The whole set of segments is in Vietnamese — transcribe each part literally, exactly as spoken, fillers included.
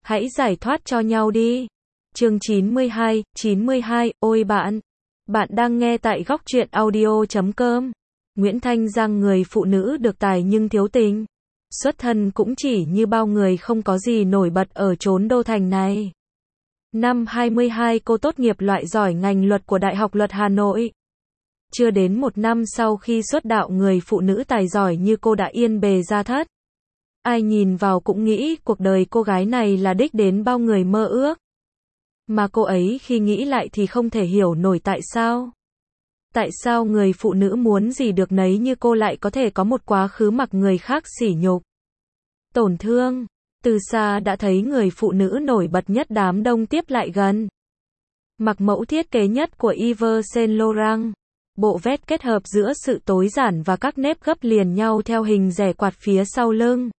Hãy giải thoát cho nhau đi. Chương chín mươi hai, chín mươi hai, ôi bạn. Bạn đang nghe tại góc truyện audio chấm com. Nguyễn Thanh Giang, người phụ nữ được tài nhưng thiếu tình. Xuất thân cũng chỉ như bao người, không có gì nổi bật ở chốn đô thành này. Năm hai mươi hai, cô tốt nghiệp loại giỏi ngành luật của Đại học Luật Hà Nội. Chưa đến một năm sau khi xuất đạo, người phụ nữ tài giỏi như cô đã yên bề gia thất. Ai nhìn vào cũng nghĩ cuộc đời cô gái này là đích đến bao người mơ ước. Mà cô ấy khi nghĩ lại thì không thể hiểu nổi tại sao. Tại sao người phụ nữ muốn gì được nấy như cô lại có thể có một quá khứ mặc người khác sỉ nhục, tổn thương. Từ xa đã thấy người phụ nữ nổi bật nhất đám đông tiếp lại gần. Mặc mẫu thiết kế nhất của Yves Saint Laurent. Bộ vest kết hợp giữa sự tối giản và các nếp gấp liền nhau theo hình rẻ quạt phía sau lưng.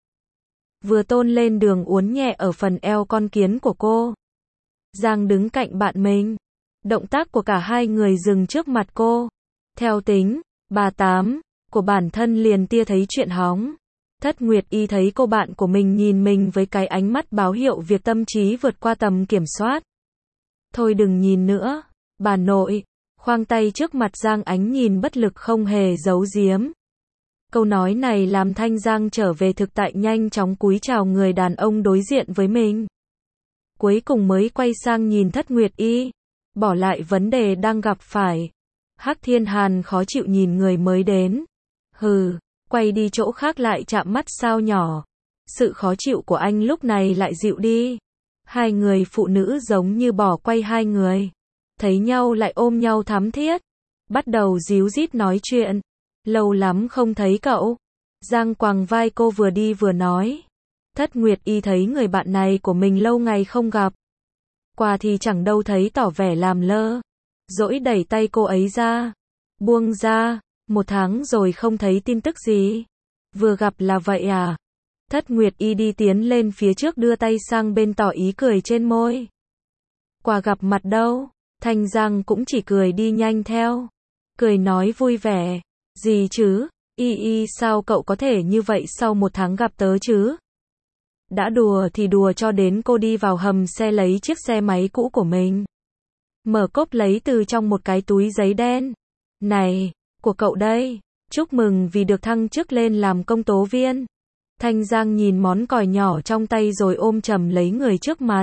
Vừa tôn lên đường uốn nhẹ ở phần eo con kiến của cô. Giang đứng cạnh bạn mình. Động tác của cả hai người dừng trước mặt cô. Theo tính, bà tám, của bản thân liền tia thấy chuyện hóng. Thất Nguyệt Y thấy cô bạn của mình nhìn mình với cái ánh mắt báo hiệu việc tâm trí vượt qua tầm kiểm soát. Thôi đừng nhìn nữa, bà nội. Khoang tay trước mặt Giang, ánh nhìn bất lực không hề giấu giếm. Câu nói này làm Thanh Giang trở về thực tại, nhanh chóng cúi chào người đàn ông đối diện với mình. Cuối cùng mới quay sang nhìn Thất Nguyệt Y, bỏ lại vấn đề đang gặp phải. Hắc Thiên Hàn khó chịu nhìn người mới đến. Hừ, quay đi chỗ khác lại chạm mắt sao nhỏ. Sự khó chịu của anh lúc này lại dịu đi. Hai người phụ nữ giống như bỏ quay hai người. Thấy nhau lại ôm nhau thắm thiết. Bắt đầu díu dít nói chuyện. Lâu lắm không thấy cậu. Giang quàng vai cô vừa đi vừa nói. Thất Nguyệt Y thấy người bạn này của mình lâu ngày không gặp. Qua thì chẳng đâu thấy, tỏ vẻ làm lơ. Dỗi đẩy tay cô ấy ra. Buông ra. Một tháng rồi không thấy tin tức gì. Vừa gặp là vậy à? Thất Nguyệt Y đi tiến lên phía trước, đưa tay sang bên tỏ ý cười trên môi. Quà gặp mặt đâu? Thanh Giang cũng chỉ cười đi nhanh theo. Cười nói vui vẻ. Gì chứ? Y Y, sao cậu có thể như vậy sau một tháng gặp tớ chứ? Đã đùa thì đùa cho đến cô đi vào hầm xe lấy chiếc xe máy cũ của mình. Mở cốp lấy từ trong một cái túi giấy đen. Này, của cậu đây. Chúc mừng vì được thăng chức lên làm công tố viên. Thanh Giang nhìn món còi nhỏ trong tay rồi ôm chầm lấy người trước mặt.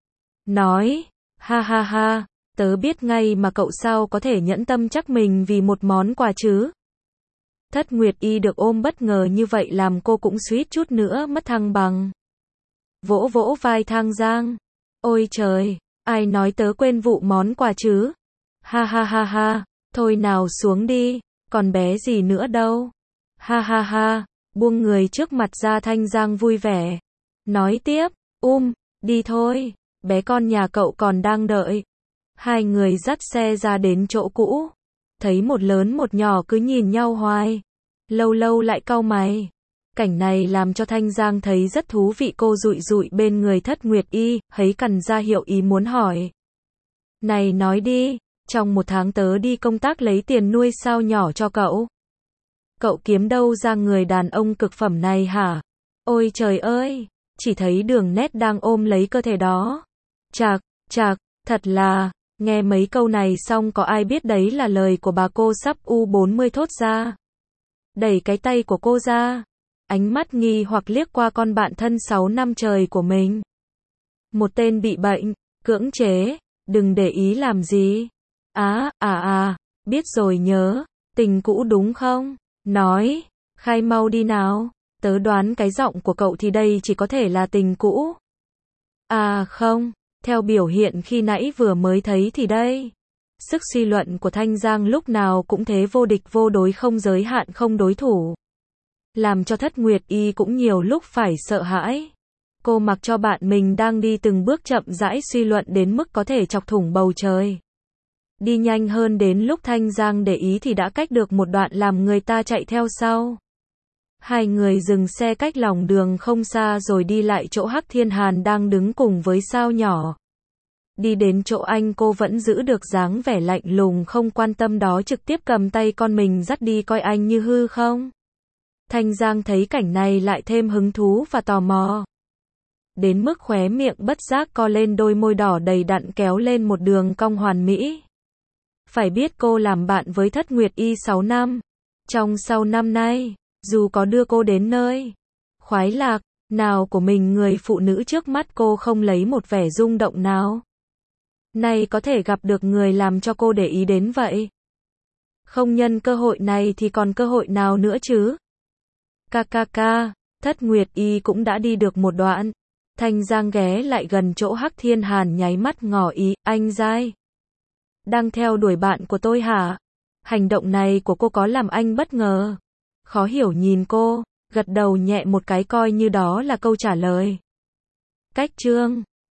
Nói, ha ha ha, tớ biết ngay mà cậu sao có thể nhẫn tâm chắc mình vì một món quà chứ. Thất Nguyệt Y được ôm bất ngờ như vậy làm cô cũng suýt chút nữa mất thăng bằng. Vỗ vỗ vai Thanh Giang. Ôi trời, ai nói tớ quên vụ món quà chứ? Ha ha ha ha, thôi nào xuống đi, còn bé gì nữa đâu. Ha ha ha, buông người trước mặt ra. Thanh Giang vui vẻ. Nói tiếp, um, đi thôi, bé con nhà cậu còn đang đợi. Hai người dắt xe ra đến chỗ cũ. Thấy một lớn một nhỏ cứ nhìn nhau hoài. Lâu lâu lại cau mày. Cảnh này làm cho Thanh Giang thấy rất thú vị. Cô dụi dụi bên người Thất Nguyệt Y, hấy cằm ra hiệu ý muốn hỏi. Này nói đi, trong một tháng tớ đi công tác lấy tiền nuôi sao nhỏ cho cậu. Cậu kiếm đâu ra người đàn ông cực phẩm này hả? Ôi trời ơi, chỉ thấy đường nét đang ôm lấy cơ thể đó. Chạc, chạc, thật là, nghe mấy câu này xong có ai biết đấy là lời của bà cô sắp u bốn mươi thốt ra. Đẩy cái tay của cô ra. Ánh mắt nghi hoặc liếc qua con bạn thân sáu năm trời của mình. Một tên bị bệnh, cưỡng chế, đừng để ý làm gì. Á, à, à à, biết rồi nhớ, tình cũ đúng không? Nói, khai mau đi nào, tớ đoán cái giọng của cậu thì đây chỉ có thể là tình cũ. À không, theo biểu hiện khi nãy vừa mới thấy thì đây. Sức suy luận của Thanh Giang lúc nào cũng thế, vô địch vô đối, không giới hạn không đối thủ. Làm cho Thất Nguyệt Y cũng nhiều lúc phải sợ hãi. Cô mặc cho bạn mình đang đi từng bước chậm rãi suy luận đến mức có thể chọc thủng bầu trời. Đi nhanh hơn, đến lúc Thanh Giang để ý thì đã cách được một đoạn làm người ta chạy theo sau. Hai người dừng xe cách lòng đường không xa rồi đi lại chỗ Hắc Thiên Hàn đang đứng cùng với sao nhỏ. Đi đến chỗ anh, cô vẫn giữ được dáng vẻ lạnh lùng không quan tâm đó, trực tiếp cầm tay con mình dắt đi, coi anh như hư không. Thanh Giang thấy cảnh này lại thêm hứng thú và tò mò. đến mức khóe miệng bất giác co lên, đôi môi đỏ đầy đặn kéo lên một đường cong hoàn mỹ. Phải biết cô làm bạn với Thất Nguyệt Y sáu năm. Trong sau năm nay, dù có đưa cô đến nơi khoái lạc nào của mình, người phụ nữ trước mắt cô không lấy một vẻ rung động nào. Này có thể gặp được người làm cho cô để ý đến vậy. Không nhân cơ hội này thì còn cơ hội nào nữa chứ? Ca ca ca, Thất Nguyệt Y cũng đã đi được một đoạn. Thanh Giang ghé lại gần chỗ Hắc Thiên Hàn, nháy mắt ngỏ ý, anh dai. Đang theo đuổi bạn của tôi hả? Hành động này của cô có làm anh bất ngờ. Khó hiểu nhìn cô, gật đầu nhẹ một cái coi như đó là câu trả lời. Cách chương